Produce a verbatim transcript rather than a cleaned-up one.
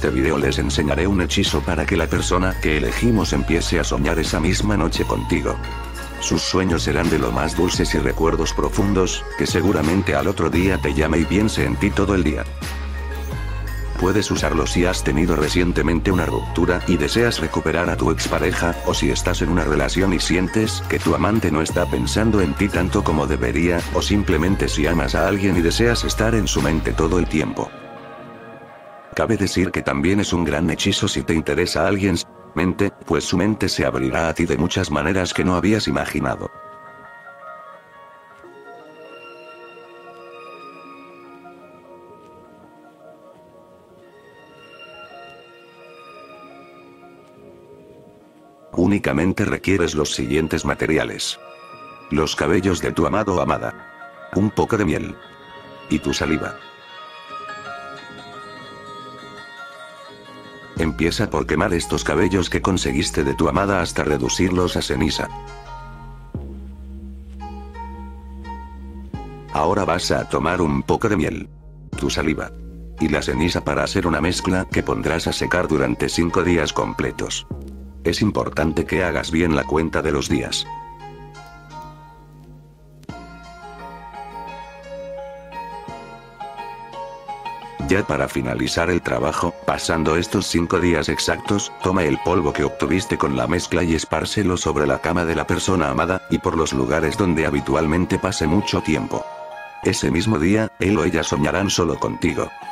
este video les enseñaré un hechizo para que la persona que elegimos empiece a soñar esa misma noche contigo. Sus sueños serán de lo más dulces y recuerdos profundos, que seguramente al otro día te llame y piense en ti todo el día. Puedes usarlo si has tenido recientemente una ruptura y deseas recuperar a tu expareja, o si estás en una relación y sientes que tu amante no está pensando en ti tanto como debería, o simplemente si amas a alguien y deseas estar en su mente todo el tiempo. Cabe decir que también es un gran hechizo si te interesa a alguien, mente, pues su mente se abrirá a ti de muchas maneras que no habías imaginado. Únicamente requieres los siguientes materiales: los cabellos de tu amado o amada, un poco de miel y tu saliva. Empieza por quemar estos cabellos que conseguiste de tu amada hasta reducirlos a ceniza. Ahora vas a tomar un poco de miel, tu saliva y la ceniza para hacer una mezcla que pondrás a secar durante cinco días completos. Es importante que hagas bien la cuenta de los días. Ya para finalizar el trabajo, pasando estos cinco días exactos, toma el polvo que obtuviste con la mezcla y espárcelo sobre la cama de la persona amada, y por los lugares donde habitualmente pase mucho tiempo. Ese mismo día, él o ella soñarán solo contigo.